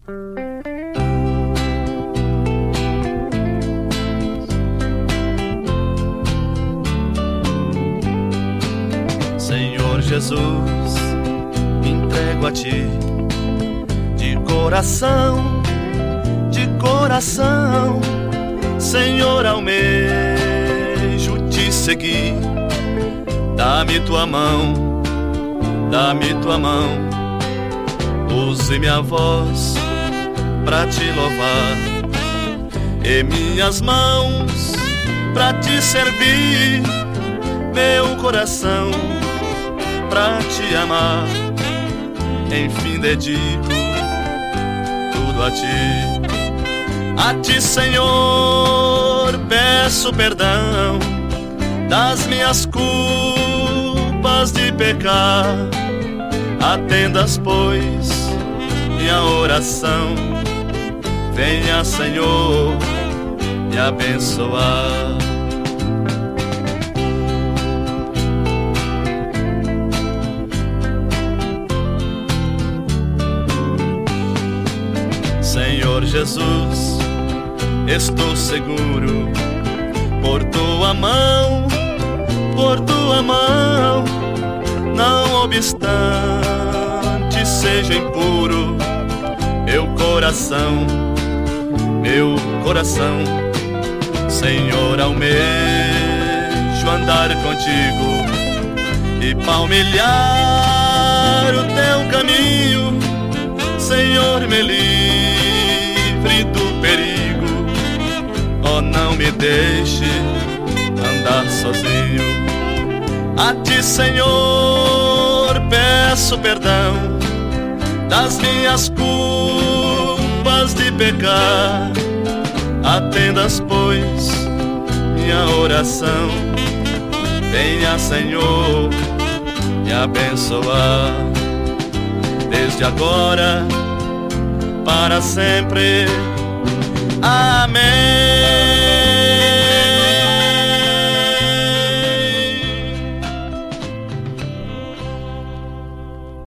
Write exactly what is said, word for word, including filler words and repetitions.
Senhor Jesus, me entrego a Ti, de coração, de coração. Senhor, almejo Te seguir. Dá-me Tua mão, dá-me Tua mão. Use minha voz pra Te louvar e minhas mãos pra Te servir. Meu coração pra Te amar. Enfim dedico tudo a Ti. A Ti, Senhor, peço perdão das minhas culpas de pecar. Atendas, pois, minha oração. Venha, Senhor, me abençoar. Senhor Jesus, estou seguro por Tua mão, por Tua mão. Não obstante seja impuro meu coração, meu coração. Senhor, almejo andar contigo e palmilhar o Teu caminho. Senhor, me livre do perigo, oh, não me deixe andar sozinho. A Ti, Senhor, peço perdão das minhas culpas de pecar. Atendas, pois, minha oração. Venha, Senhor, me abençoar. Desde agora, para sempre. Amém.